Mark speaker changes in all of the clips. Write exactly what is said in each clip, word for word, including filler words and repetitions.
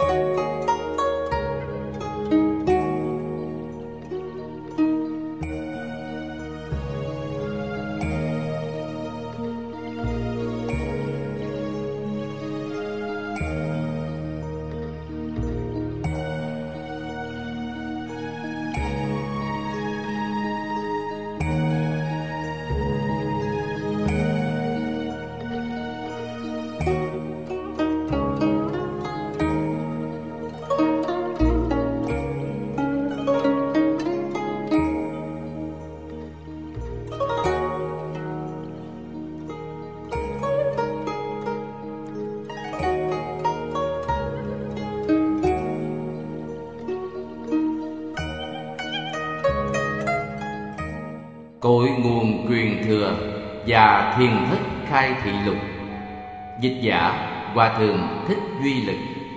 Speaker 1: Cội nguồn truyền thừa và thiền thất khai thị lục. Dịch giả Hòa Thượng Thích Duy Lực.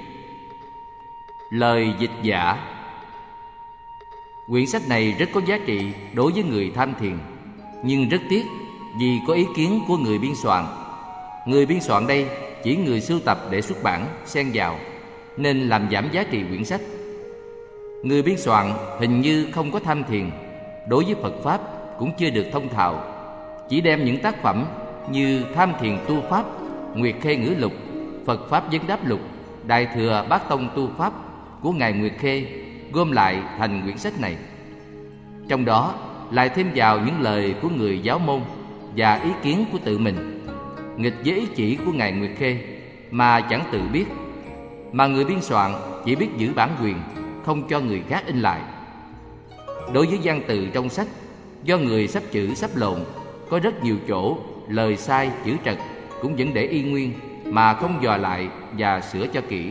Speaker 1: Lời dịch giả: quyển sách này rất có giá trị đối với người tham thiền, nhưng rất tiếc vì có ý kiến của người biên soạn. Người biên soạn đây chỉ người sưu tập để xuất bản xen vào, nên làm giảm giá trị quyển sách. Người biên soạn hình như không có tham thiền, đối với Phật Pháp cũng chưa được thông thạo, chỉ đem những tác phẩm như Tham Thiền Tu Pháp, Nguyệt Khê Ngữ Lục, Phật Pháp Vấn Đáp Lục, Đại Thừa Bát Tông Tu Pháp của Ngài Nguyệt Khê gom lại thành quyển sách này. Trong đó lại thêm vào những lời của người giáo môn và ý kiến của tự mình, nghịch với ý chỉ của Ngài Nguyệt Khê mà chẳng tự biết, mà người biên soạn chỉ biết giữ bản quyền, không cho người khác in lại. Đối với văn từ trong sách, do người sắp chữ sắp lộn, có rất nhiều chỗ lời sai chữ trật cũng vẫn để y nguyên mà không dò lại và sửa cho kỹ.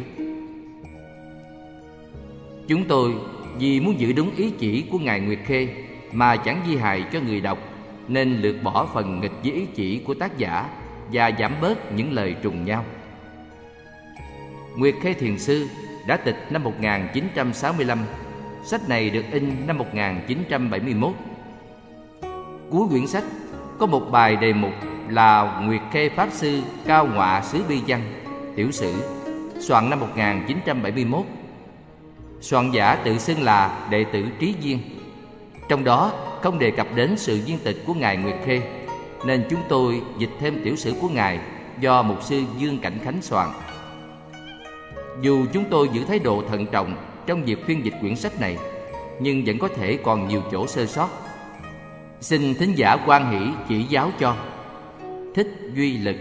Speaker 1: Chúng tôi vì muốn giữ đúng ý chỉ của Ngài Nguyệt Khê mà chẳng di hại cho người đọc, nên lược bỏ phần nghịch với ý chỉ của tác giả và giảm bớt những lời trùng nhau. Nguyệt Khê Thiền Sư đã tịch năm một nghìn chín trăm sáu mươi lăm, sách này được in năm một nghìn chín trăm bảy mươi mốt. Cuối quyển sách có một bài đề mục là Nguyệt Khê Pháp Sư Cao Ngọa Xứ Bi Văn, tiểu sử, soạn năm một nghìn chín trăm bảy mươi mốt. Soạn giả tự xưng là đệ tử Trí Viên. Trong đó không đề cập đến sự viên tịch của Ngài Nguyệt Khê, nên chúng tôi dịch thêm tiểu sử của Ngài do mục sư Dương Cảnh Khánh soạn. Dù chúng tôi giữ thái độ thận trọng trong việc phiên dịch quyển sách này, nhưng vẫn có thể còn nhiều chỗ sơ sót. Xin thính giả hoan hỷ chỉ giáo cho. Thích Duy Lực.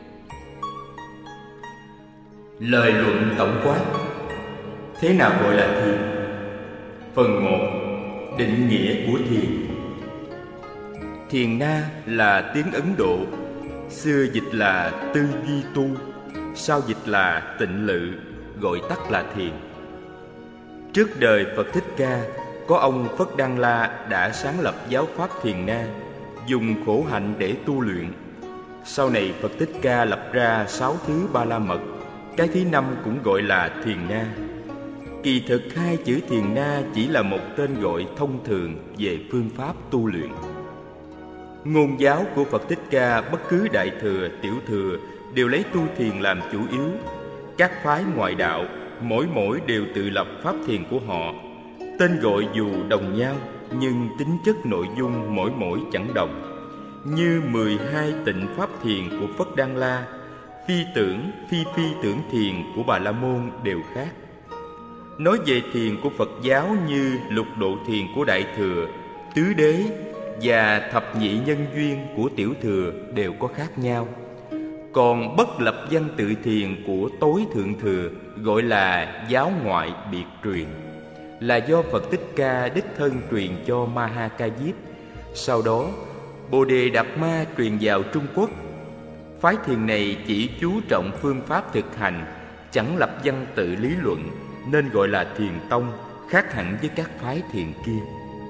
Speaker 2: Lời luận tổng quát: thế nào gọi là thiền? Phần một. Định nghĩa của thiền. Thiền na là tiếng Ấn Độ, xưa dịch là tư duy tu, sau dịch là tịnh lự, gọi tắt là thiền. Trước đời Phật Thích Ca, có ông Phất Đan La đã sáng lập giáo pháp thiền na, dùng khổ hạnh để tu luyện. Sau này Phật Thích Ca lập ra sáu thứ ba la mật, cái thứ năm cũng gọi là thiền na. Kỳ thực hai chữ thiền na chỉ là một tên gọi thông thường về phương pháp tu luyện. Ngôn giáo của Phật Thích Ca, bất cứ đại thừa, tiểu thừa đều lấy tu thiền làm chủ yếu. Các phái ngoại đạo mỗi mỗi đều tự lập pháp thiền của họ. Tên gọi dù đồng nhau, nhưng tính chất nội dung mỗi mỗi chẳng đồng. Như mười hai tịnh pháp thiền của Phất Đan La, phi tưởng, phi phi tưởng thiền của Bà La Môn đều khác. Nói về thiền của Phật giáo như lục độ thiền của Đại Thừa, tứ đế và thập nhị nhân duyên của Tiểu Thừa đều có khác nhau. Còn bất lập văn tự thiền của Tối Thượng Thừa gọi là giáo ngoại biệt truyền, là do Phật Thích Ca đích thân truyền cho Maha Ca Diếp. Sau đó Bồ Đề Đạt Ma truyền vào Trung Quốc. Phái thiền này chỉ chú trọng phương pháp thực hành, chẳng lập văn tự lý luận, nên gọi là thiền tông, khác hẳn với các phái thiền kia.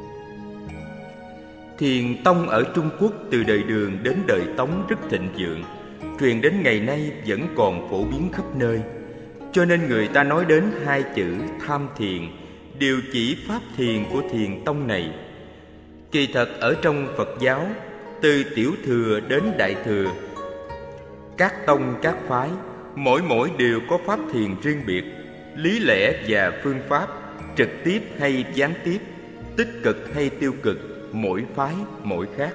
Speaker 2: Thiền tông ở Trung Quốc từ đời Đường đến đời Tống rất thịnh vượng, truyền đến ngày nay vẫn còn phổ biến khắp nơi. Cho nên người ta nói đến hai chữ tham thiền đều chỉ pháp thiền của thiền tông này. Kỳ thật ở trong Phật giáo, từ Tiểu Thừa đến Đại Thừa, các tông các phái mỗi mỗi đều có pháp thiền riêng biệt. lý lẽ và phương pháp, trực tiếp hay gián tiếp, tích cực hay tiêu cực, mỗi phái mỗi khác.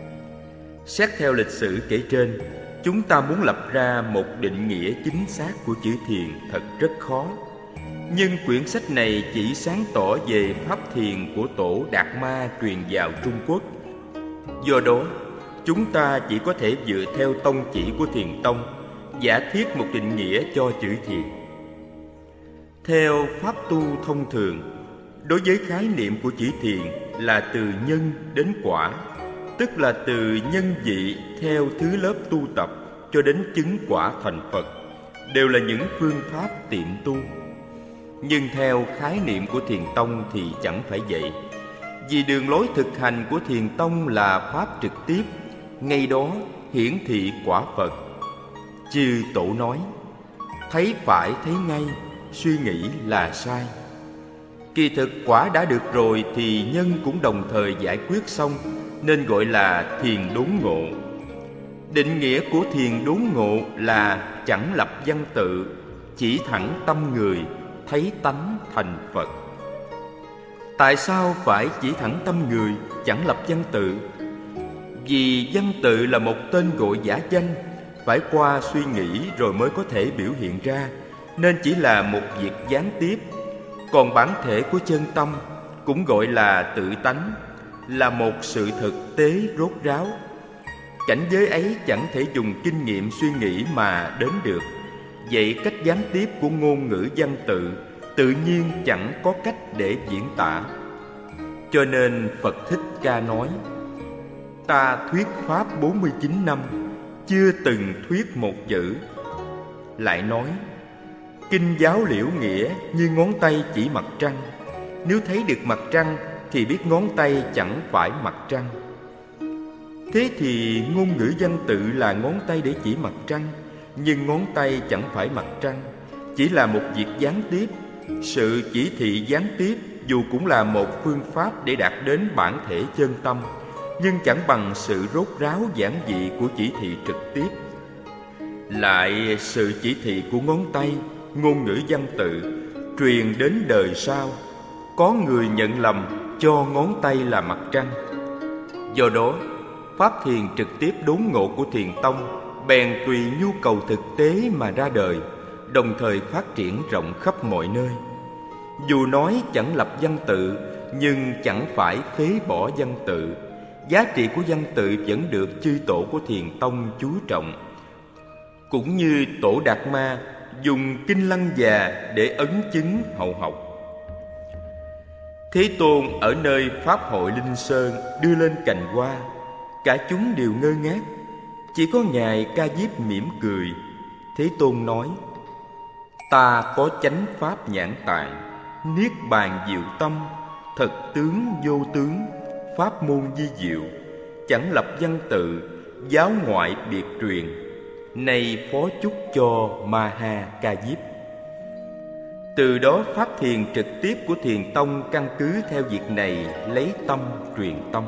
Speaker 2: Xét theo lịch sử kể trên, chúng ta muốn lập ra một định nghĩa chính xác của chữ thiền thật rất khó. Nhưng quyển sách này chỉ sáng tỏ về pháp thiền của tổ Đạt Ma truyền vào Trung Quốc. Do đó, chúng ta chỉ có thể dựa theo tông chỉ của Thiền Tông, giả thiết một định nghĩa cho chữ thiền. Theo pháp tu thông thường, đối với khái niệm của chữ thiền là từ nhân đến quả, tức là từ nhân vị theo thứ lớp tu tập cho đến chứng quả thành Phật, đều là những phương pháp tiệm tu. Nhưng theo khái niệm của Thiền Tông thì chẳng phải vậy. Vì đường lối thực hành của Thiền Tông là pháp trực tiếp, ngay đó hiển thị quả Phật. Chư tổ nói, thấy phải thấy ngay, suy nghĩ là sai. Kỳ thực quả đã được rồi thì nhân cũng đồng thời giải quyết xong, nên gọi là thiền đốn ngộ. Định nghĩa của thiền đốn ngộ là chẳng lập văn tự, chỉ thẳng tâm người, thấy tánh thành Phật. Tại sao phải chỉ thẳng tâm người, chẳng lập văn tự? Vì văn tự là một tên gọi giả danh, phải qua suy nghĩ rồi mới có thể biểu hiện ra, nên chỉ là một việc gián tiếp. Còn bản thể của chân tâm, cũng gọi là tự tánh, là một sự thực tế rốt ráo. Cảnh giới ấy chẳng thể dùng kinh nghiệm suy nghĩ mà đến được. Vậy cách gián tiếp của ngôn ngữ văn tự tự nhiên chẳng có cách để diễn tả. Cho nên Phật Thích Ca nói, ta thuyết pháp bốn mươi chín năm, chưa từng thuyết một chữ. Lại nói, kinh giáo liễu nghĩa như ngón tay chỉ mặt trăng. Nếu thấy được mặt trăng thì biết ngón tay chẳng phải mặt trăng. Thế thì ngôn ngữ văn tự là ngón tay để chỉ mặt trăng, nhưng ngón tay chẳng phải mặt trăng, chỉ là một việc gián tiếp. Sự chỉ thị gián tiếp dù cũng là một phương pháp để đạt đến bản thể chân tâm, nhưng chẳng bằng sự rốt ráo giản dị của chỉ thị trực tiếp. Lại sự chỉ thị của ngón tay, ngôn ngữ văn tự, truyền đến đời sau, có người nhận lầm cho ngón tay là mặt trăng. Do đó, pháp thiền trực tiếp đốn ngộ của Thiền Tông bèn tùy nhu cầu thực tế mà ra đời, đồng thời phát triển rộng khắp mọi nơi. Dù nói chẳng lập văn tự, nhưng chẳng phải phế bỏ văn tự. Giá trị của văn tự vẫn được chư tổ của Thiền Tông chú trọng. Cũng như tổ Đạt Ma dùng kinh Lăng Già để ấn chứng hậu học. Thế Tôn ở nơi Pháp hội Linh Sơn đưa lên cành hoa, cả chúng đều ngơ ngác. Chỉ có Ngài Ca Diếp mỉm cười. Thế Tôn nói, ta có chánh pháp nhãn tạng, niết bàn diệu tâm, thật tướng vô tướng, pháp môn di diệu, chẳng lập văn tự, giáo ngoại biệt truyền, này phó chúc cho Ma Ha Ca Diếp. Từ đó pháp thiền trực tiếp của Thiền Tông căn cứ theo việc này lấy tâm truyền tâm.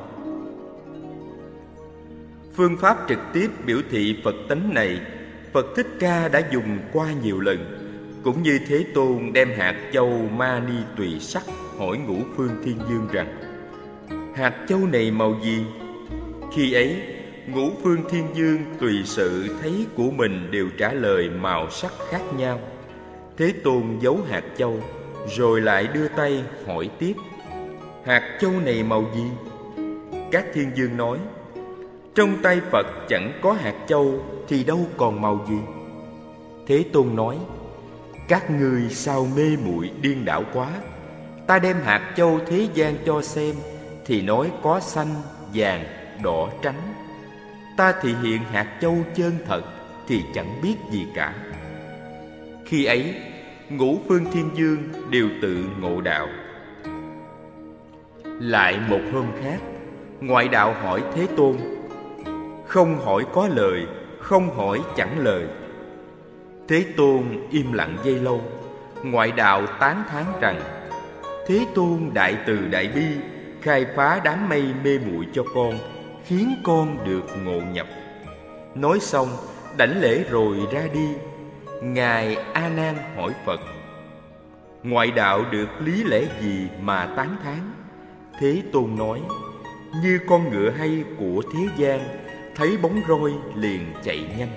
Speaker 2: Phương pháp trực tiếp biểu thị Phật tánh này, Phật Thích Ca đã dùng qua nhiều lần. Cũng như Thế Tôn đem hạt châu Mani tùy sắc hỏi Ngũ Phương Thiên Dương rằng, hạt châu này màu gì? Khi ấy, Ngũ Phương Thiên Dương tùy sự thấy của mình đều trả lời màu sắc khác nhau. Thế Tôn giấu hạt châu, rồi lại đưa tay hỏi tiếp, hạt châu này màu gì? Các thiên dương nói, trong tay Phật chẳng có hạt châu thì đâu còn màu gì? Thế Tôn nói, các ngươi sao mê muội điên đảo quá. Ta đem hạt châu thế gian cho xem thì nói có xanh, vàng, đỏ, trắng. Ta thị hiện hạt châu chân thật thì chẳng biết gì cả. Khi ấy, Ngũ Phương Thiên Dương đều tự ngộ đạo. Lại một hôm khác, ngoại đạo hỏi Thế Tôn, không hỏi có lời, không hỏi chẳng lời. Thế Tôn im lặng giây lâu. Ngoại đạo tán thán rằng, Thế Tôn đại từ đại bi, khai phá đám mây mê muội cho con, khiến con được ngộ nhập. Nói xong, đảnh lễ rồi ra đi. Ngài A Nan hỏi Phật, ngoại đạo được lý lẽ gì mà tán thán? Thế Tôn nói: như con ngựa hay của thế gian, thấy bóng roi liền chạy nhanh.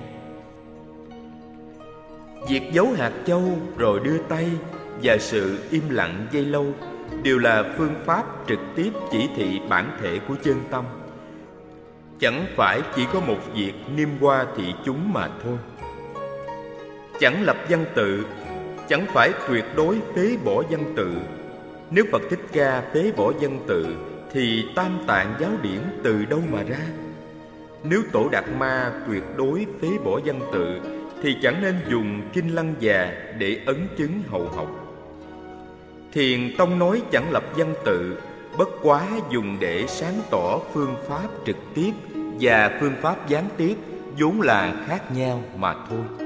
Speaker 2: Việc giấu hạt châu rồi đưa tay và sự im lặng giây lâu đều là phương pháp trực tiếp chỉ thị bản thể của chân tâm. Chẳng phải chỉ có một việc niêm hoa thị chúng mà thôi. Chẳng lập văn tự, chẳng phải tuyệt đối phế bỏ văn tự. Nếu Phật Thích Ca phế bỏ văn tự thì Tam Tạng giáo điển từ đâu mà ra? Nếu Tổ Đạt Ma tuyệt đối phế bỏ văn tự thì chẳng nên dùng Kinh Lăng Già để ấn chứng hậu học. Thiền Tông nói chẳng lập văn tự, bất quá dùng để sáng tỏ phương pháp trực tiếp và phương pháp gián tiếp vốn là khác nhau mà thôi.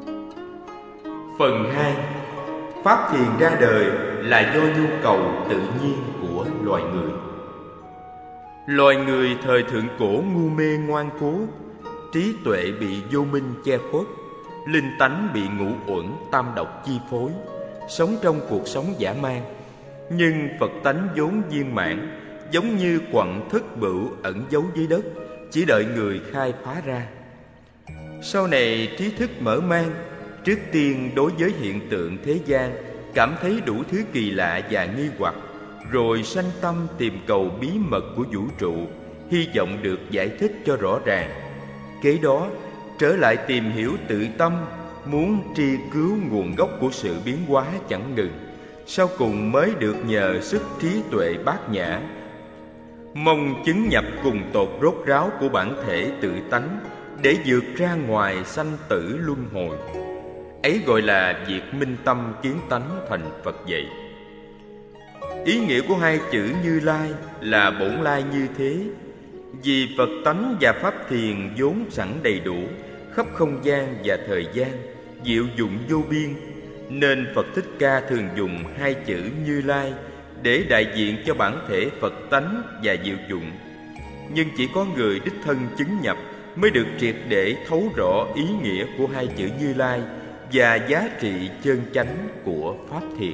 Speaker 2: Phần hai. Pháp thiền ra đời là do nhu cầu tự nhiên của loài người. Loài người thời thượng cổ ngu mê ngoan cố, trí tuệ bị vô minh che khuất, linh tánh bị ngũ uẩn tam độc chi phối, sống trong cuộc sống dã man. Nhưng Phật tánh vốn viên mãn, giống như quặng thất bửu ẩn giấu dưới đất, chỉ đợi người khai phá ra. Sau này trí thức mở mang, trước tiên đối với hiện tượng thế gian cảm thấy đủ thứ kỳ lạ và nghi hoặc, rồi sanh tâm tìm cầu bí mật của vũ trụ, hy vọng được giải thích cho rõ ràng. Kế đó trở lại tìm hiểu tự tâm, muốn tri cứu nguồn gốc của sự biến hóa chẳng ngừng. Sau cùng mới được nhờ sức trí tuệ bát nhã, mong chứng nhập cùng tột rốt ráo của bản thể tự tánh, để vượt ra ngoài sanh tử luân hồi. Ấy gọi là việc minh tâm kiến tánh thành Phật dạy. Ý nghĩa của hai chữ Như Lai là bổn lai như thế. Vì Phật tánh và pháp thiền vốn sẵn đầy đủ, khắp không gian và thời gian, diệu dụng vô biên, nên Phật Thích Ca thường dùng hai chữ Như Lai để đại diện cho bản thể Phật tánh và diệu dụng. Nhưng chỉ có người đích thân chứng nhập mới được triệt để thấu rõ ý nghĩa của hai chữ Như Lai và giá trị chân chánh của pháp thiền.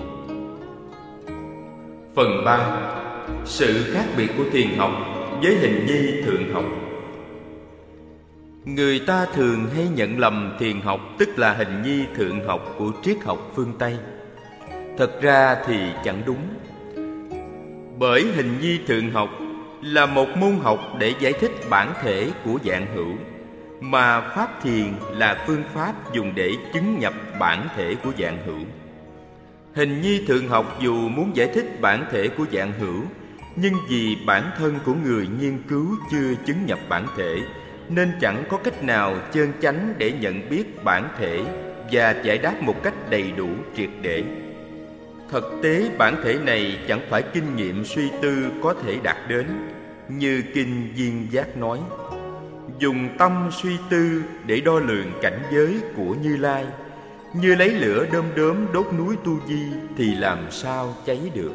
Speaker 2: Phần ba. Sự khác biệt của thiền học với hình nhi thượng học. Người ta thường hay nhận lầm thiền học tức là hình nhi thượng học của triết học phương Tây. Thật ra thì chẳng đúng. Bởi hình nhi thượng học là một môn học để giải thích bản thể của vạn hữu, mà pháp thiền là phương pháp dùng để chứng nhập bản thể của vạn hữu. Hình nhi thượng học dù muốn giải thích bản thể của vạn hữu, nhưng vì bản thân của người nghiên cứu chưa chứng nhập bản thể, nên chẳng có cách nào chân chánh để nhận biết bản thể và giải đáp một cách đầy đủ triệt để. Thực tế bản thể này chẳng phải kinh nghiệm suy tư có thể đạt đến. Như Kinh Viên Giác nói: dùng tâm suy tư để đo lường cảnh giới của Như Lai, như lấy lửa đom đóm đốt núi Tu Di thì làm sao cháy được.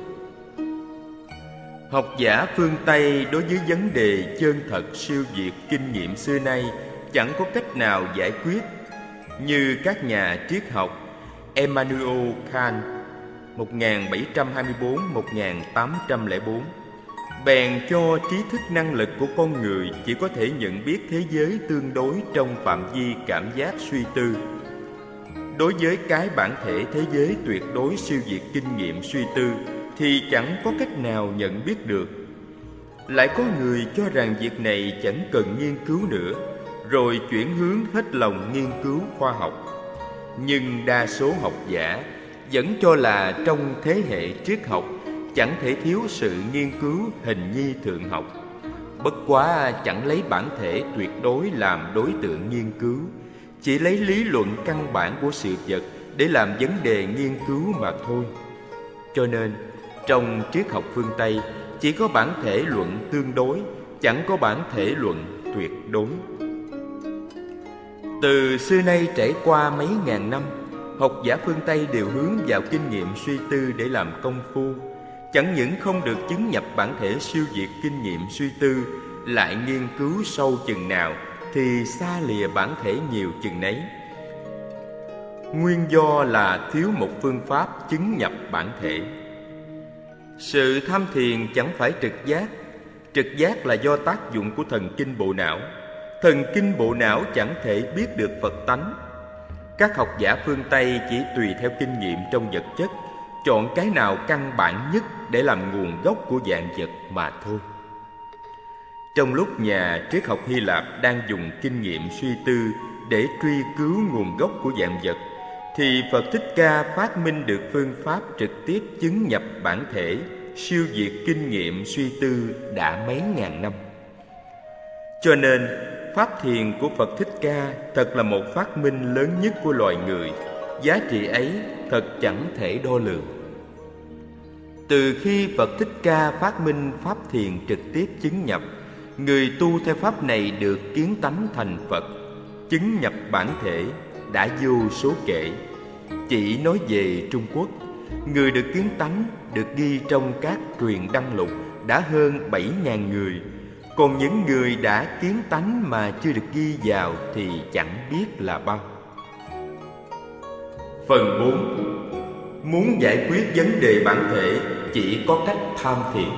Speaker 2: Học giả phương Tây đối với vấn đề chân thật siêu việt kinh nghiệm xưa nay chẳng có cách nào giải quyết, như các nhà triết học Immanuel Kant một nghìn bảy trăm hai mươi tư đến một nghìn tám trăm lẻ bốn bèn cho trí thức năng lực của con người chỉ có thể nhận biết thế giới tương đối trong phạm vi cảm giác suy tư. Đối với cái bản thể thế giới tuyệt đối siêu việt kinh nghiệm suy tư thì chẳng có cách nào nhận biết được. Lại có người cho rằng việc này chẳng cần nghiên cứu nữa, rồi chuyển hướng hết lòng nghiên cứu khoa học. Nhưng đa số học giả vẫn cho là trong thế hệ triết học chẳng thể thiếu sự nghiên cứu hình nhi thượng học. Bất quá chẳng lấy bản thể tuyệt đối làm đối tượng nghiên cứu, chỉ lấy lý luận căn bản của sự vật để làm vấn đề nghiên cứu mà thôi. Cho nên trong triết học phương Tây chỉ có bản thể luận tương đối, chẳng có bản thể luận tuyệt đối. Từ xưa nay trải qua mấy ngàn năm, học giả phương Tây đều hướng vào kinh nghiệm suy tư để làm công phu. Chẳng những không được chứng nhập bản thể siêu việt kinh nghiệm suy tư, lại nghiên cứu sâu chừng nào thì xa lìa bản thể nhiều chừng nấy. Nguyên do là thiếu một phương pháp chứng nhập bản thể. Sự tham thiền chẳng phải trực giác. Trực giác là do tác dụng của thần kinh bộ não. Thần kinh bộ não chẳng thể biết được Phật tánh. Các học giả phương Tây chỉ tùy theo kinh nghiệm trong vật chất, chọn cái nào căn bản nhất để làm nguồn gốc của vạn vật mà thôi. Trong lúc nhà triết học Hy Lạp đang dùng kinh nghiệm suy tư để truy cứu nguồn gốc của vạn vật, thì Phật Thích Ca phát minh được phương pháp trực tiếp chứng nhập bản thể, siêu việt kinh nghiệm suy tư đã mấy ngàn năm. Cho nên, pháp thiền của Phật Thích Ca thật là một phát minh lớn nhất của loài người. Giá trị ấy thật chẳng thể đo lường. Từ khi Phật Thích Ca phát minh pháp thiền trực tiếp chứng nhập, người tu theo pháp này được kiến tánh thành Phật, chứng nhập bản thể đã vô số kể. Chỉ nói về Trung Quốc, người được kiến tánh được ghi trong các truyền đăng lục đã hơn bảy nghìn người. Còn những người đã kiến tánh mà chưa được ghi vào thì chẳng biết là bao. Phần bốn. Muốn giải quyết vấn đề bản thể chỉ có cách tham thiền.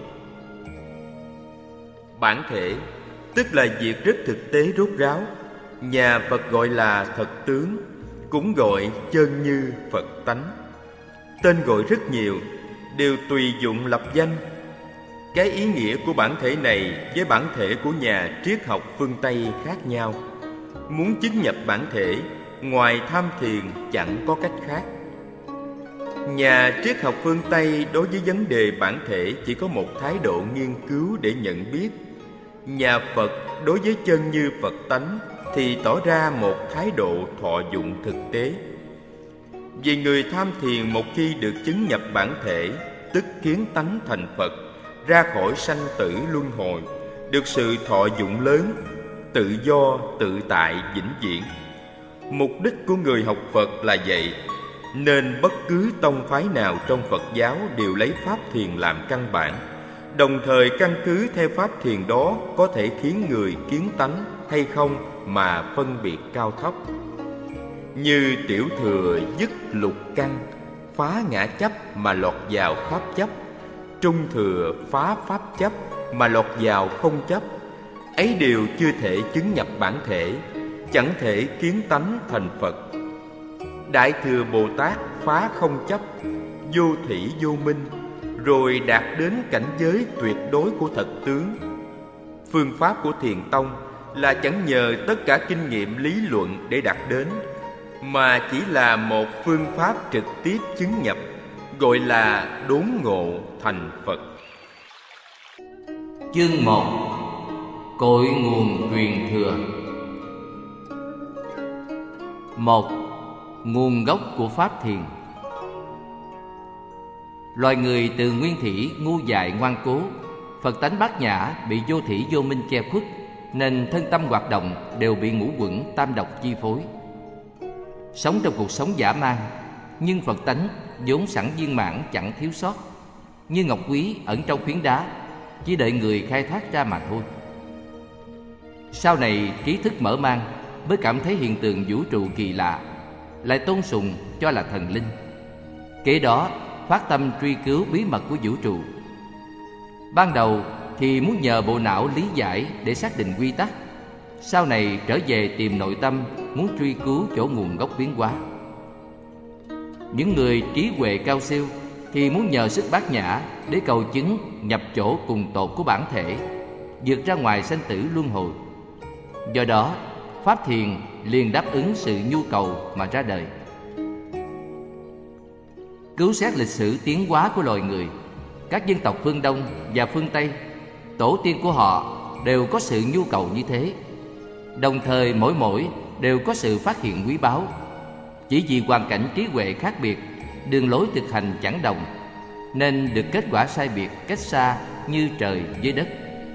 Speaker 2: Bản thể tức là việc rất thực tế rốt ráo. Nhà Phật gọi là thật tướng, cũng gọi chân như Phật tánh. Tên gọi rất nhiều, đều tùy dụng lập danh. Cái ý nghĩa của bản thể này với bản thể của nhà triết học phương Tây khác nhau. Muốn chứng nhập bản thể, ngoài tham thiền chẳng có cách khác. Nhà triết học phương Tây đối với vấn đề bản thể chỉ có một thái độ nghiên cứu để nhận biết. Nhà Phật đối với chân như Phật tánh thì tỏ ra một thái độ thọ dụng thực tế. Vì người tham thiền một khi được chứng nhập bản thể, tức kiến tánh thành Phật, ra khỏi sanh tử luân hồi, được sự thọ dụng lớn, tự do, tự tại, vĩnh viễn. Mục đích của người học Phật là vậy, nên bất cứ tông phái nào trong Phật giáo đều lấy pháp thiền làm căn bản, đồng thời căn cứ theo pháp thiền đó có thể khiến người kiến tánh hay không mà phân biệt cao thấp. Như Tiểu Thừa dứt lục căn, phá ngã chấp mà lọt vào pháp chấp. Trung Thừa phá pháp chấp mà lọt vào không chấp. Ấy đều chưa thể chứng nhập bản thể, chẳng thể kiến tánh thành Phật. Đại Thừa Bồ Tát phá không chấp, vô thủy vô minh, rồi đạt đến cảnh giới tuyệt đối của thật tướng. Phương pháp của Thiền Tông là chẳng nhờ tất cả kinh nghiệm lý luận để đạt đến, mà chỉ là một phương pháp trực tiếp chứng nhập, gọi là đốn ngộ thành Phật.
Speaker 1: Chương một. Cội nguồn truyền thừa. Một. Nguồn gốc của pháp thiền. Loài người từ nguyên thủy ngu dại ngoan cố, Phật tánh bát nhã bị vô thủy vô minh che khuất, nên thân tâm hoạt động đều bị ngũ uẩn tam độc chi phối. Sống trong cuộc sống dã man, nhưng Phật tánh vốn sẵn viên mãn chẳng thiếu sót, như ngọc quý ẩn trong phiến đá, chỉ đợi người khai thác ra mà thôi. Sau này trí thức mở mang, mới cảm thấy hiện tượng vũ trụ kỳ lạ, lại tôn sùng cho là thần linh. Kế đó phát tâm truy cứu bí mật của vũ trụ. Ban đầu thì muốn nhờ bộ não lý giải để xác định quy tắc, sau này trở về tìm nội tâm, muốn truy cứu chỗ nguồn gốc biến hóa. Những người trí huệ cao siêu thì muốn nhờ sức bát nhã để cầu chứng nhập chỗ cùng tột của bản thể, vượt ra ngoài sanh tử luân hồi. Do đó, pháp thiền liền đáp ứng sự nhu cầu mà ra đời. Cứu xét lịch sử tiến hóa của loài người, các dân tộc phương Đông và phương Tây, tổ tiên của họ đều có sự nhu cầu như thế. Đồng thời mỗi mỗi đều có sự phát hiện quý báu. Chỉ vì hoàn cảnh trí huệ khác biệt, đường lối thực hành chẳng đồng, nên được kết quả sai biệt cách xa như trời với đất.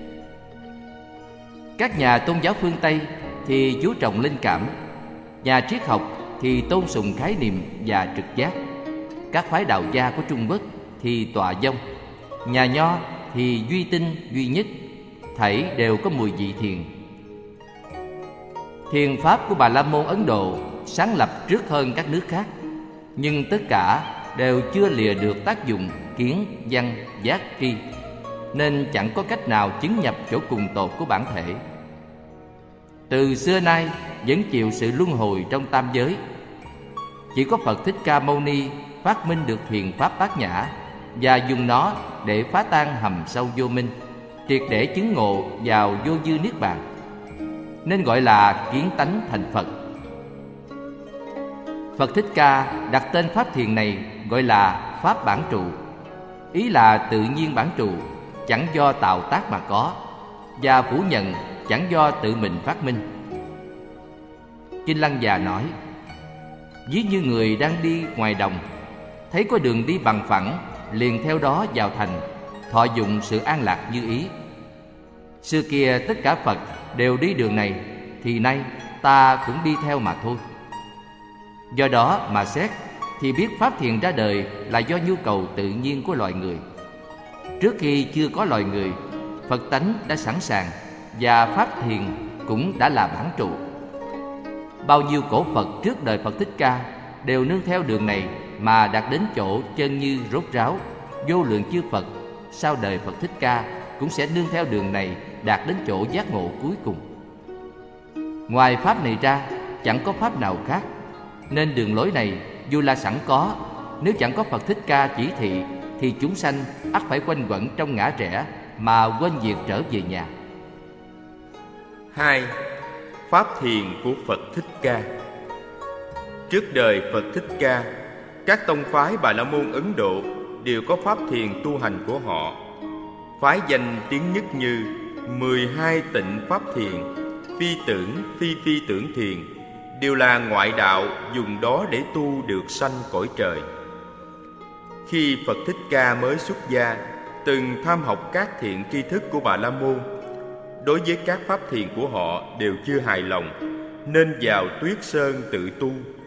Speaker 1: Các nhà tôn giáo phương Tây thì chú trọng linh cảm, nhà triết học thì tôn sùng khái niệm và trực giác. Các phái đạo gia của Trung Quốc thì tọa vong, nhà Nho thì duy tinh duy nhất, thảy đều có mùi vị thiền. Thiền pháp của Bà La Môn Ấn Độ sáng lập trước hơn các nước khác, nhưng tất cả đều chưa lìa được tác dụng kiến, văn, giác, tri, nên chẳng có cách nào chứng nhập chỗ cùng tột của bản thể. Từ xưa nay vẫn chịu sự luân hồi trong tam giới. Chỉ có Phật Thích Ca Mâu Ni phát minh được thiền pháp Bát Nhã và dùng nó để phá tan hầm sâu vô minh, triệt để chứng ngộ vào vô dư niết bàn, nên gọi là kiến tánh thành Phật. Phật Thích Ca đặt tên pháp thiền này gọi là pháp bản trụ, ý là tự nhiên bản trụ, chẳng do tạo tác mà có, và phủ nhận chẳng do tự mình phát minh. Kinh Lăng Già nói: ví như người đang đi ngoài đồng, thấy có đường đi bằng phẳng, liền theo đó vào thành, thọ dụng sự an lạc như ý. Xưa kia tất cả Phật đều đi đường này, thì nay ta cũng đi theo mà thôi. Do đó mà xét thì biết pháp thiền ra đời là do nhu cầu tự nhiên của loài người. Trước khi chưa có loài người, Phật tánh đã sẵn sàng, và pháp thiền cũng đã là bản trụ. Bao nhiêu cổ Phật trước đời Phật Thích Ca đều nương theo đường này mà đạt đến chỗ chân như rốt ráo. Vô lượng chư Phật sau đời Phật Thích Ca cũng sẽ nương theo đường này đạt đến chỗ giác ngộ cuối cùng. Ngoài pháp này ra, chẳng có pháp nào khác. Nên đường lối này dù là sẵn có, nếu chẳng có Phật Thích Ca chỉ thị, thì chúng sanh ắt phải quanh quẩn trong ngã rẽ mà quên việc trở về nhà.
Speaker 2: Hai. Pháp thiền của Phật Thích Ca. Trước đời Phật Thích Ca, các tông phái Bà La Môn Ấn Độ đều có pháp thiền tu hành của họ. Phái danh tiếng nhất như mười hai tịnh pháp thiền, phi tưởng, phi phi tưởng thiền, đều là ngoại đạo dùng đó để tu được sanh cõi trời. Khi Phật Thích Ca mới xuất gia, từng tham học các thiện tri thức của Bà La Môn, đối với các pháp thiền của họ đều chưa hài lòng, nên vào Tuyết Sơn tự tu.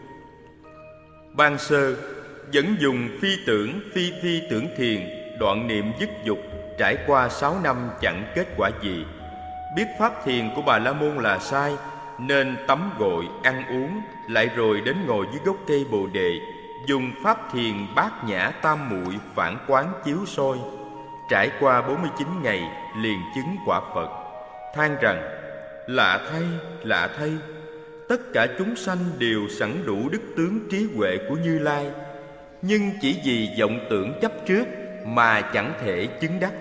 Speaker 2: Ban sơ vẫn dùng phi tưởng, phi phi tưởng thiền, đoạn niệm dứt dục, trải qua sáu năm chẳng kết quả gì. Biết pháp thiền của Bà La Môn là sai, nên tắm gội, ăn uống, lại rồi đến ngồi dưới gốc cây Bồ Đề, dùng pháp thiền Bát Nhã tam muội phản quán chiếu soi. Trải qua bốn mươi chín ngày liền chứng quả Phật, than rằng: lạ thay, lạ thay, tất cả chúng sanh đều sẵn đủ đức tướng trí huệ của Như Lai, nhưng chỉ vì vọng tưởng chấp trước mà chẳng thể chứng đắc.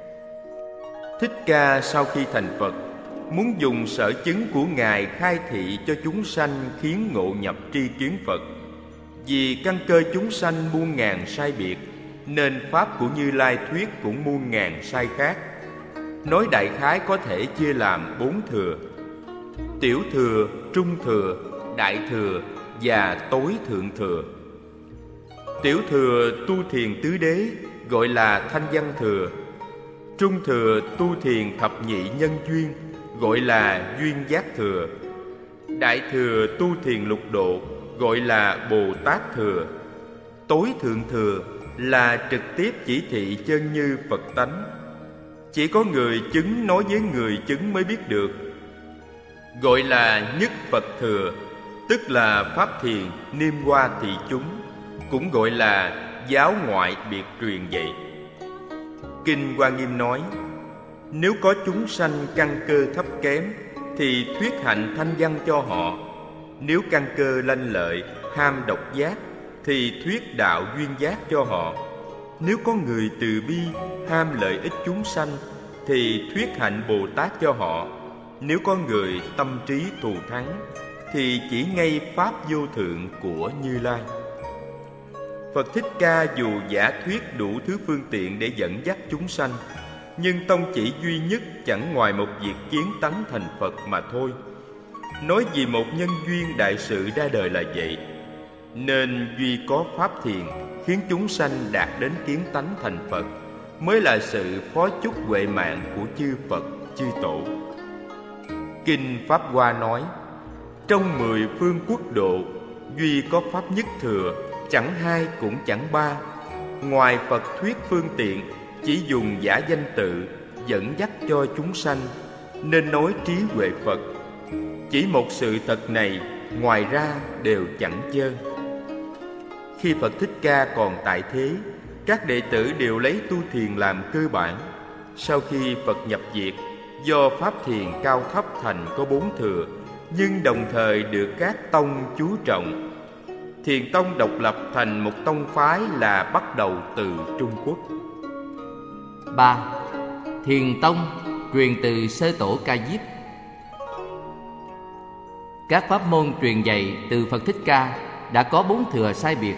Speaker 2: Thích Ca sau khi thành Phật, muốn dùng sở chứng của Ngài khai thị cho chúng sanh khiến ngộ nhập tri kiến Phật. Vì căn cơ chúng sanh muôn ngàn sai biệt, nên pháp của Như Lai thuyết cũng muôn ngàn sai khác. Nói đại khái có thể chia làm bốn thừa: tiểu thừa, trung thừa, đại thừa và tối thượng thừa. Tiểu thừa tu thiền tứ đế gọi là thanh văn thừa. Trung thừa tu thiền thập nhị nhân duyên gọi là duyên giác thừa. Đại thừa tu thiền lục độ gọi là Bồ Tát thừa. Tối thượng thừa là trực tiếp chỉ thị chân như Phật tánh, chỉ có người chứng nói với người chứng mới biết được, gọi là nhất Phật thừa, tức là pháp thiền niêm hoa thị chúng, cũng gọi là giáo ngoại biệt truyền vậy. Kinh Hoa Nghiêm nói: nếu có chúng sanh căn cơ thấp kém thì thuyết hạnh thanh văn cho họ. Nếu căn cơ lanh lợi, ham độc giác thì thuyết đạo duyên giác cho họ. Nếu có người từ bi, ham lợi ích chúng sanh thì thuyết hạnh Bồ Tát cho họ. Nếu có người tâm trí thù thắng thì chỉ ngay pháp vô thượng của Như Lai. Phật Thích Ca dù giả thuyết đủ thứ phương tiện để dẫn dắt chúng sanh, nhưng tông chỉ duy nhất chẳng ngoài một việc kiến tánh thành Phật mà thôi. Nói vì một nhân duyên đại sự ra đời là vậy, nên duy có pháp thiền khiến chúng sanh đạt đến kiến tánh thành Phật mới là sự phó chúc huệ mạng của chư Phật, chư Tổ. Kinh Pháp Hoa nói: trong mười phương quốc độ, duy có pháp nhất thừa, chẳng hai cũng chẳng ba. Ngoài Phật thuyết phương tiện, chỉ dùng giả danh tự dẫn dắt cho chúng sanh, nên nói trí huệ Phật. Chỉ một sự thật này ngoài ra đều chẳng chơn. Khi Phật Thích Ca còn tại thế, các đệ tử đều lấy tu thiền làm cơ bản. Sau khi Phật nhập diệt, do pháp thiền cao thấp thành có bốn thừa, nhưng đồng thời được các tông chú trọng. Thiền tông độc lập thành một tông phái là bắt đầu từ Trung Quốc.
Speaker 1: Ba. Thiền tông truyền từ Sơ Tổ Ca Diếp. Các pháp môn truyền dạy từ Phật Thích Ca đã có bốn thừa sai biệt,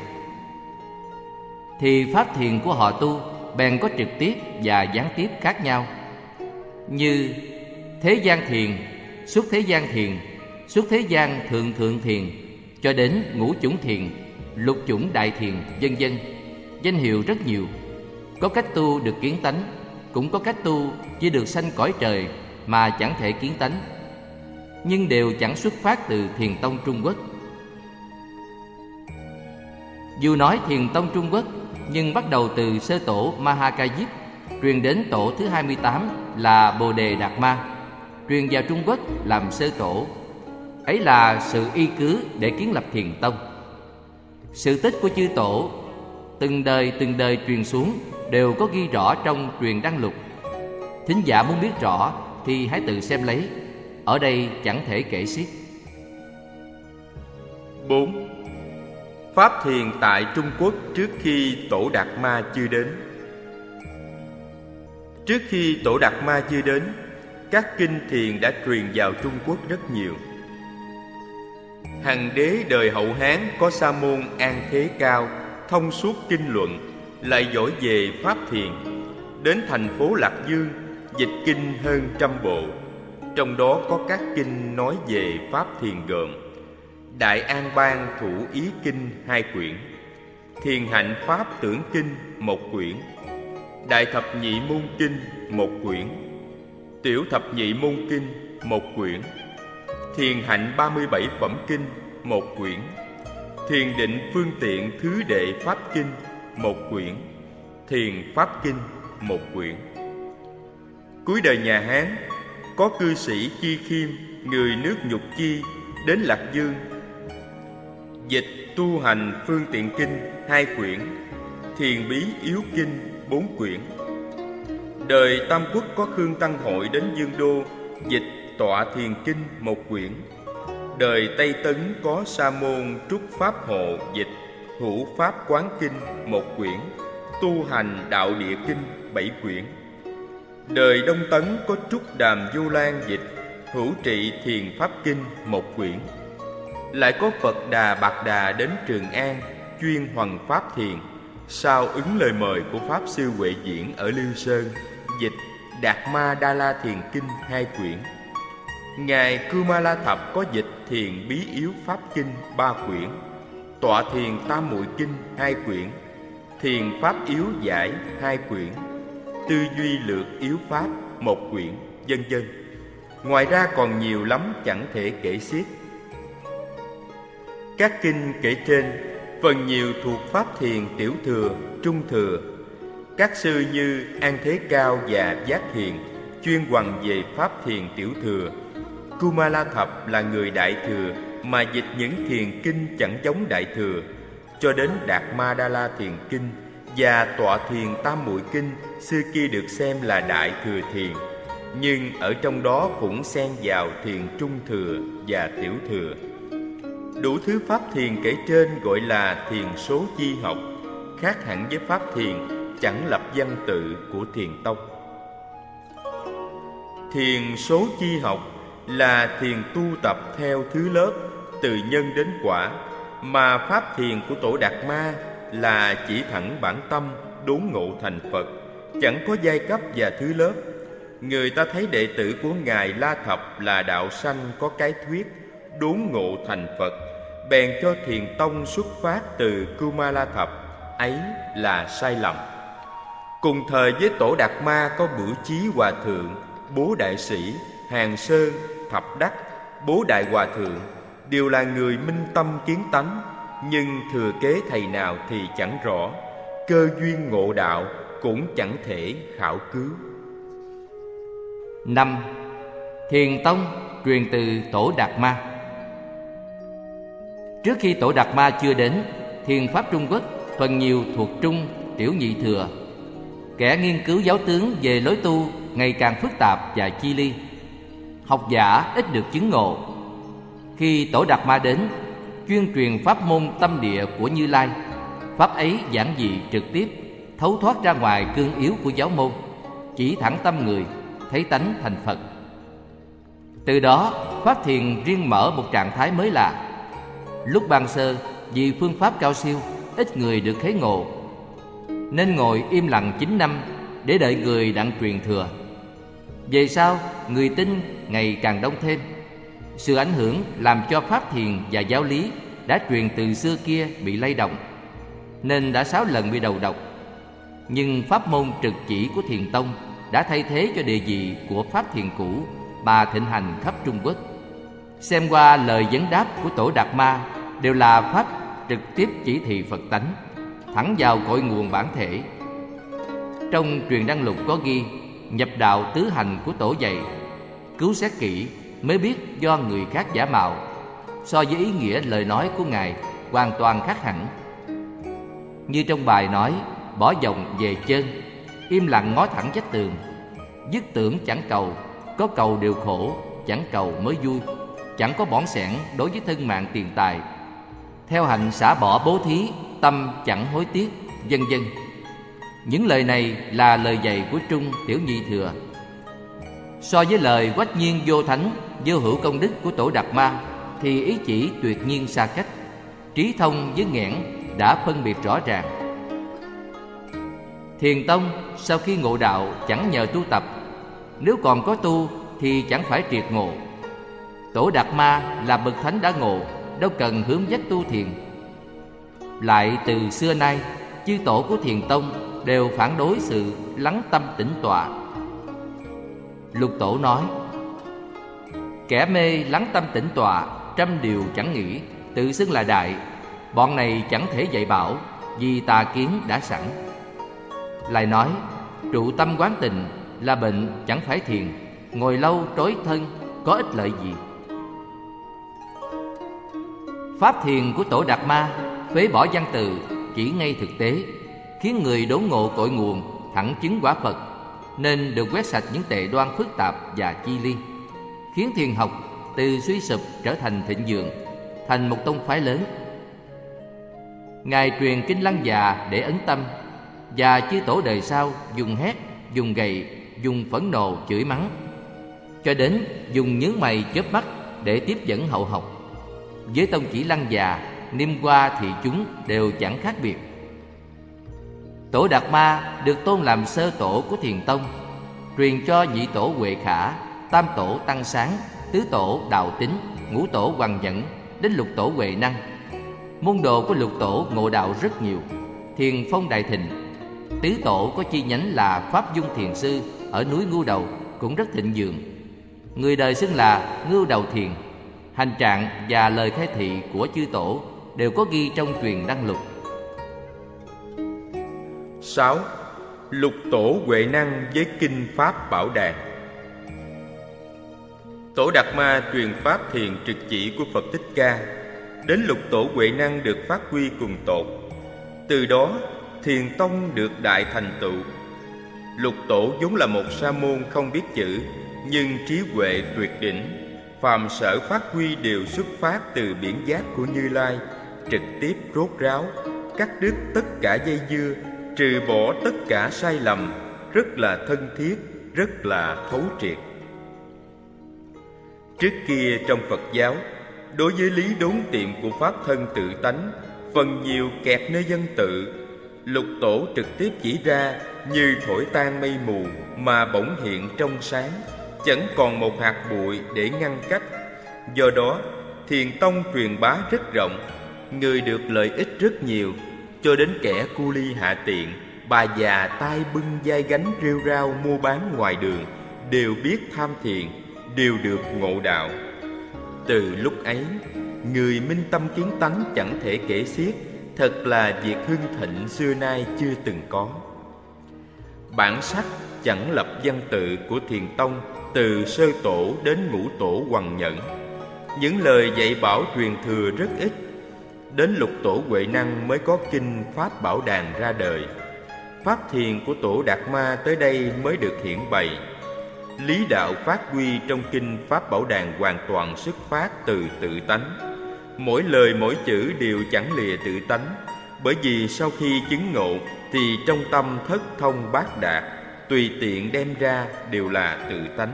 Speaker 1: thì pháp thiền của họ tu bèn có trực tiếp và gián tiếp khác nhau, như thế gian thiền, xuất thế gian thiền, xuất thế gian thượng thượng thiền, cho đến ngũ chủng thiền, lục chủng đại thiền, vân vân. Danh hiệu rất nhiều. Có cách tu được kiến tánh, cũng có cách tu chỉ được sanh cõi trời mà chẳng thể kiến tánh, nhưng đều chẳng xuất phát từ thiền tông Trung Quốc. Dù nói thiền tông Trung Quốc, nhưng bắt đầu từ Sơ Tổ Maha Ca Diếp, truyền đến tổ thứ hai mươi tám là Bồ Đề Đạt Ma, truyền vào Trung Quốc làm Sơ Tổ. Ấy là sự y cứ để kiến lập thiền tông. Sự tích của chư tổ từng đời từng đời truyền xuống đều có ghi rõ trong Truyền Đăng Lục. Thính giả muốn biết rõ thì hãy tự xem lấy, ở đây chẳng thể kể xiết.
Speaker 2: Bốn. Pháp thiền tại Trung Quốc trước khi Tổ Đạt Ma chưa đến. Trước khi Tổ Đạt Ma chưa đến, các kinh thiền đã truyền vào Trung Quốc rất nhiều. Hằng đế đời Hậu Hán có sa môn An Thế Cao, thông suốt kinh luận, lại giỏi về pháp thiền. Đến thành phố Lạc Dương, dịch kinh hơn trăm bộ. Trong đó có các kinh nói về pháp thiền gồm: Đại An Bang Thủ Ý Kinh hai quyển, Thiền Hạnh Pháp Tưởng Kinh một quyển, Đại Thập Nhị Môn Kinh một quyển, Tiểu Thập Nhị Môn Kinh một quyển, Thiền Hạnh ba mươi bảy Phẩm Kinh một quyển, Thiền Định Phương Tiện Thứ Đệ Pháp Kinh một quyển, Thiền Pháp Kinh một quyển. Cuối đời nhà Hán, có cư sĩ Chi Khiêm, người nước Nhục Chi, đến Lạc Dương, dịch Tu Hành Phương Tiện Kinh hai quyển, Thiền Bí Yếu Kinh bốn quyển. Đời Tam Quốc có Khương Tăng Hội đến Dương Đô, dịch Tọa Thiền Kinh một quyển. Đời Tây Tấn có Sa môn Trúc Pháp Hộ, dịch Hữu Pháp Quán Kinh một quyển, Tu Hành Đạo Địa Kinh bảy quyển. Đời Đông Tấn có Trúc Đàm Vô Lan, dịch Hữu Trị Thiền Pháp Kinh một quyển. Lại có Phật Đà Bạc Đà đến Trường An, chuyên hoằng pháp thiền, sau ứng lời mời của Pháp Sư Huệ Diễn ở Lưu Sơn, dịch Đạt Ma Đa La Thiền Kinh hai quyển. Ngài Kumala Thập có dịch Thiền Bí Yếu Pháp Kinh ba quyển, Tọa Thiền Tam Muội Kinh hai quyển, Thiền Pháp Yếu Giải hai quyển, Tư Duy Lược Yếu Pháp một quyển, vân vân. Ngoài ra còn nhiều lắm chẳng thể kể xiết. Các kinh kể trên phần nhiều thuộc pháp thiền tiểu thừa, trung thừa. Các sư như An Thế Cao và Giác Hiền chuyên hoằng về pháp thiền tiểu thừa. Kumala Thập là người đại thừa mà dịch những thiền kinh chẳng giống đại thừa, cho đến Đạt Ma Đa La Thiền Kinh và Tọa Thiền Tam Muội Kinh xưa kia được xem là đại thừa thiền, nhưng ở trong đó cũng xen vào thiền trung thừa và tiểu thừa. Đủ thứ pháp thiền kể trên gọi là thiền số chi học, khác hẳn với pháp thiền chẳng lập văn tự của thiền tông. Thiền số chi học là thiền tu tập theo thứ lớp, từ nhân đến quả, mà pháp thiền của Tổ Đạt Ma là chỉ thẳng bản tâm, đốn ngộ thành Phật, chẳng có giai cấp và thứ lớp. Người ta thấy đệ tử của Ngài La Thập là đạo sanh có cái thuyết đốn ngộ thành Phật, bèn cho thiền tông xuất phát từ Kumala Thập, ấy là sai lầm. Cùng thời với Tổ Đạt Ma có Bửu Chí Hòa Thượng, Bố Đại Sĩ, Hàng Sơn, Thập Đắc, Bố Đại Hòa Thượng, đều là người minh tâm kiến tánh, nhưng thừa kế thầy nào thì chẳng rõ, cơ duyên ngộ đạo cũng chẳng thể khảo cứu. Năm. Thiền tông truyền từ Tổ Đạt Ma.
Speaker 1: Trước khi Tổ Đạt Ma chưa đến, thiền pháp Trung Quốc phần nhiều thuộc Trung Tiểu Nhị Thừa. Kẻ nghiên cứu giáo tướng về lối tu ngày càng phức tạp và chi ly. Học giả ít được chứng ngộ. Khi Tổ Đạt Ma đến, chuyên truyền pháp môn tâm địa của Như Lai. Pháp ấy giản dị trực tiếp, thấu thoát ra ngoài cương yếu của giáo môn, chỉ thẳng tâm người, thấy tánh thành Phật. Từ đó, pháp thiền riêng mở một trạng thái mới lạ. Lúc ban sơ, vì phương pháp cao siêu, ít người được khế ngộ, nên ngồi im lặng chín năm để đợi người đặng truyền thừa. Về sau, người tin ngày càng đông thêm. Sự ảnh hưởng làm cho pháp thiền và giáo lý đã truyền từ xưa kia bị lay động, nên đã sáu lần bị đầu độc. Nhưng pháp môn trực chỉ của Thiền Tông đã thay thế cho địa vị của pháp thiền cũ mà thịnh hành khắp Trung Quốc. Xem qua lời vấn đáp của Tổ Đạt Ma đều là pháp trực tiếp chỉ thị Phật tánh, thẳng vào cội nguồn bản thể. Trong truyền đăng lục có ghi nhập đạo tứ hành của Tổ dạy, cứu xét kỹ mới biết do người khác giả mạo, so với ý nghĩa lời nói của Ngài hoàn toàn khác hẳn. Như trong bài nói, bỏ vòng về chân, im lặng ngó thẳng vách tường, dứt tưởng chẳng cầu, có cầu đều khổ, chẳng cầu mới vui, chẳng có bỏng sẻn đối với thân mạng tiền tài, theo hạnh xả bỏ bố thí, tâm chẳng hối tiếc, vân vân. Những lời này là lời dạy của Trung Tiểu Nhị Thừa. So với lời quách nhiên vô thánh, vô hữu công đức của Tổ Đạt Ma thì ý chỉ tuyệt nhiên xa cách, trí thông với nghẽn đã phân biệt rõ ràng. Thiền Tông sau khi ngộ đạo chẳng nhờ tu tập, nếu còn có tu thì chẳng phải triệt ngộ. Tổ Đạt Ma là bậc thánh đã ngộ, đâu cần hướng dắt tu thiền. Lại từ xưa nay, chư tổ của Thiền Tông đều phản đối sự lắng tâm tĩnh tọa. Lục Tổ nói: kẻ mê lắng tâm tĩnh tọa, trăm điều chẳng nghĩ, tự xưng là đại. Bọn này chẳng thể dạy bảo, vì tà kiến đã sẵn. Lại nói: trụ tâm quán tình là bệnh chẳng phải thiền, ngồi lâu trói thân có ích lợi gì. Pháp thiền của Tổ Đạt Ma phế bỏ văn từ, chỉ ngay thực tế, khiến người đốn ngộ cội nguồn, thẳng chứng quả Phật, nên được quét sạch những tệ đoan phức tạp và chi ly, khiến thiền học từ suy sụp trở thành thịnh vượng, thành một tông phái lớn. Ngài truyền kinh Lăng Già để ấn tâm, và chư tổ đời sau dùng hét, dùng gậy, dùng phẫn nộ chửi mắng, cho đến dùng nhướng mày chớp mắt để tiếp dẫn hậu học. Với tông chỉ Lăng Già, Niêm Hoa thị chúng đều chẳng khác biệt. Tổ Đạt Ma được tôn làm sơ tổ của Thiền Tông, truyền cho nhị tổ Huệ Khả, tam tổ Tăng Sáng, tứ tổ Đạo Tính, ngũ tổ Hoằng Nhẫn, đến lục tổ Huệ Năng. Môn đồ của lục tổ ngộ đạo rất nhiều. Thiền phong đại thịnh. Tứ tổ có chi nhánh là Pháp Dung Thiền Sư ở núi Ngưu Đầu cũng rất thịnh vượng. Người đời xưng là Ngưu Đầu Thiền. Hành trạng và lời khai thị của chư tổ đều có ghi trong truyền đăng lục.
Speaker 2: Sáu. Lục tổ Huệ Năng với kinh Pháp Bảo Đàn. Tổ Đạt Ma truyền pháp thiền trực chỉ của Phật Thích Ca, đến lục tổ Huệ Năng được phát huy cùng tột. Từ đó Thiền Tông được đại thành tựu. Lục tổ vốn là một sa môn không biết chữ, nhưng trí huệ tuyệt đỉnh, phàm sở phát huy đều xuất phát từ biển giác của Như Lai, trực tiếp rốt ráo, cắt đứt tất cả dây dưa, trừ bỏ tất cả sai lầm, rất là thân thiết, rất là thấu triệt. Trước kia trong Phật giáo, đối với lý đốn tiệm của pháp thân tự tánh, phần nhiều kẹt nơi dân tự, lục tổ trực tiếp chỉ ra như thổi tan mây mù mà bỗng hiện trong sáng, chẳng còn một hạt bụi để ngăn cách. Do đó, Thiền Tông truyền bá rất rộng, người được lợi ích rất nhiều, cho đến kẻ cu ly hạ tiện, bà già tay bưng vai gánh rêu rao mua bán ngoài đường đều biết tham thiền, đều được ngộ đạo. Từ lúc ấy, người minh tâm kiến tánh chẳng thể kể xiết, thật là việc hưng thịnh xưa nay chưa từng có. Bản sách chẳng lập văn tự của Thiền Tông từ sơ tổ đến ngũ tổ Hoằng Nhẫn. Những lời dạy bảo truyền thừa rất ít, đến lục tổ Huệ Năng mới có kinh Pháp Bảo Đàn ra đời. Pháp thiền của tổ Đạt Ma tới đây mới được hiển bày. Lý đạo phát huy trong kinh Pháp Bảo Đàn hoàn toàn xuất phát từ tự tánh. Mỗi lời mỗi chữ đều chẳng lìa tự tánh, bởi vì sau khi chứng ngộ thì trong tâm thất thông bát đạt, tùy tiện đem ra đều là tự tánh.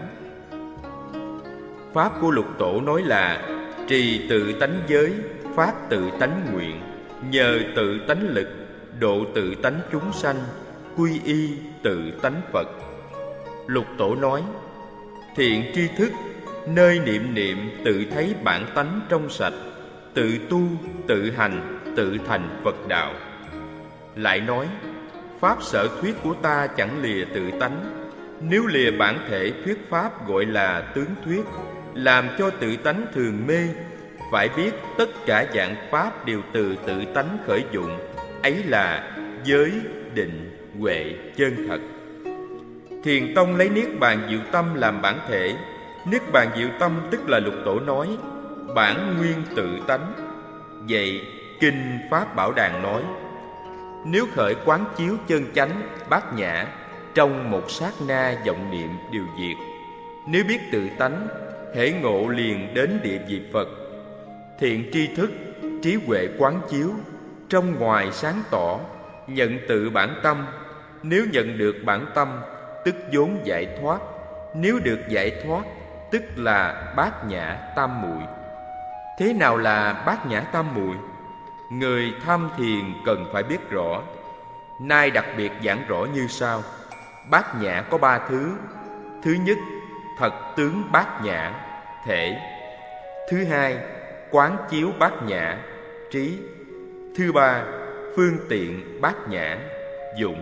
Speaker 2: Pháp của lục tổ nói là trì tự tánh giới, phát tự tánh nguyện, nhờ tự tánh lực, độ tự tánh chúng sanh, quy y tự tánh Phật. Lục tổ nói, thiện tri thức, nơi niệm niệm tự thấy bản tánh trong sạch, tự tu, tự hành, tự thành Phật đạo. Lại nói, pháp sở thuyết của ta chẳng lìa tự tánh. Nếu lìa bản thể thuyết pháp gọi là tướng thuyết, làm cho tự tánh thường mê. Phải biết tất cả dạng pháp đều từ tự tánh khởi dụng, ấy là giới, định, huệ, chân thật. Thiền tông lấy niết bàn diệu tâm làm bản thể. Niết bàn diệu tâm tức là lục tổ nói bản nguyên tự tánh. Vậy kinh Pháp Bảo Đàn nói, nếu khởi quán chiếu chân chánh bát nhã, trong một sát na vọng niệm đều diệt. Nếu biết tự tánh, hễ ngộ liền đến địa vị Phật. Thiện tri thức, trí huệ quán chiếu, trong ngoài sáng tỏ, nhận tự bản tâm. Nếu nhận được bản tâm, tức vốn giải thoát. Nếu được giải thoát, tức là bát nhã tam muội. Thế nào là bát nhã tam muội? Người tham thiền cần phải biết rõ. Nay đặc biệt giảng rõ như sau. Bát nhã có ba thứ. Thứ nhất, thật tướng bát nhã, thể. Thứ hai, quán chiếu bát nhã, trí. Thứ ba, phương tiện bát nhã, dụng.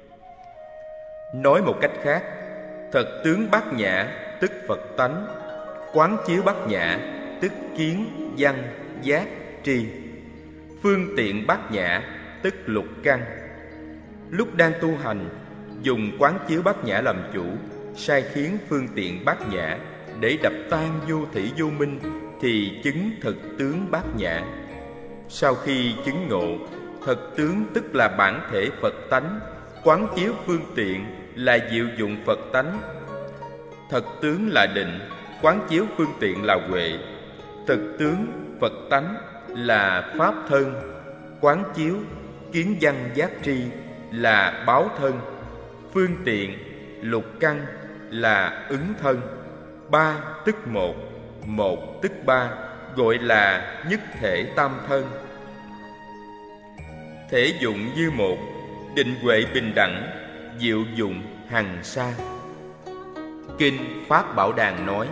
Speaker 2: Nói một cách khác, thật tướng bát nhã tức Phật tánh, quán chiếu bát nhã tức kiến, văn, giác, tri. Phương tiện bát nhã tức lục căn. Lúc đang tu hành, dùng quán chiếu bát nhã làm chủ, sai khiến phương tiện bát nhã để đập tan vô thỉ vô minh, thì chứng thực tướng bát nhã. Sau khi chứng ngộ, thật tướng tức là bản thể Phật tánh, quán chiếu phương tiện là diệu dụng Phật tánh. Thật tướng là định, quán chiếu phương tiện là huệ. Thực tướng Phật tánh là pháp thân, quán chiếu kiến văn giác tri là báo thân. Phương tiện lục căn là ứng thân. Ba tức một, một tức ba, gọi là nhất thể tam thân. Thể dụng như một, định huệ bình đẳng, diệu dụng hằng sa. Kinh Pháp Bảo Đàn nói,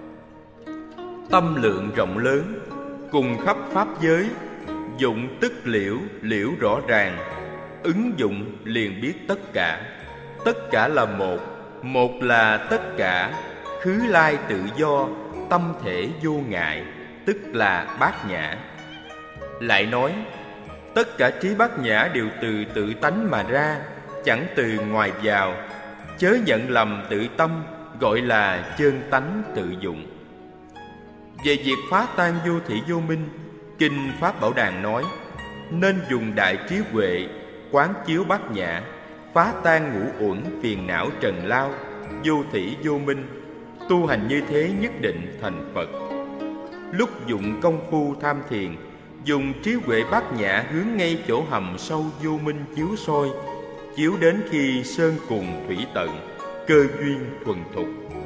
Speaker 2: tâm lượng rộng lớn, cùng khắp pháp giới, dụng tức liễu, liễu rõ ràng, ứng dụng liền biết tất cả. Tất cả là một, một là tất cả, khứ lai tự do, tâm thể vô ngại, tức là bát nhã. Lại nói, tất cả trí bát nhã đều từ tự tánh mà ra, chẳng từ ngoài vào. Chớ nhận lầm tự tâm, gọi là chân tánh tự dụng. Về việc phá tan vô thị vô minh, kinh Pháp Bảo Đàn nói, nên dùng đại trí huệ, quán chiếu bát nhã, phá tan ngũ uẩn phiền não trần lao, vô thị vô minh. Tu hành như thế nhất định thành Phật. Lúc dụng công phu tham thiền, dùng trí huệ bát nhã hướng ngay chỗ hầm sâu vô minh chiếu soi, chiếu đến khi sơn cùng thủy tận, cơ duyên thuần thục.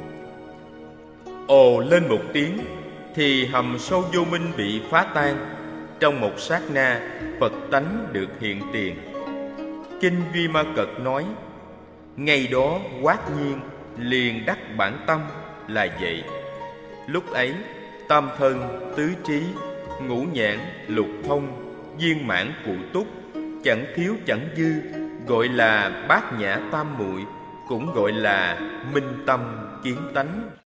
Speaker 2: Ồ lên một tiếng, thì hầm sâu vô minh bị phá tan. Trong một sát na, Phật tánh được hiện tiền. Kinh Duy Ma Cật nói, ngày đó quát nhiên, liền đắc bản tâm là vậy. Lúc ấy, tam thân, tứ trí, ngũ nhãn, lục thông, viên mãn cụ túc, chẳng thiếu chẳng dư, gọi là bát nhã tam muội, cũng gọi là minh tâm kiến tánh.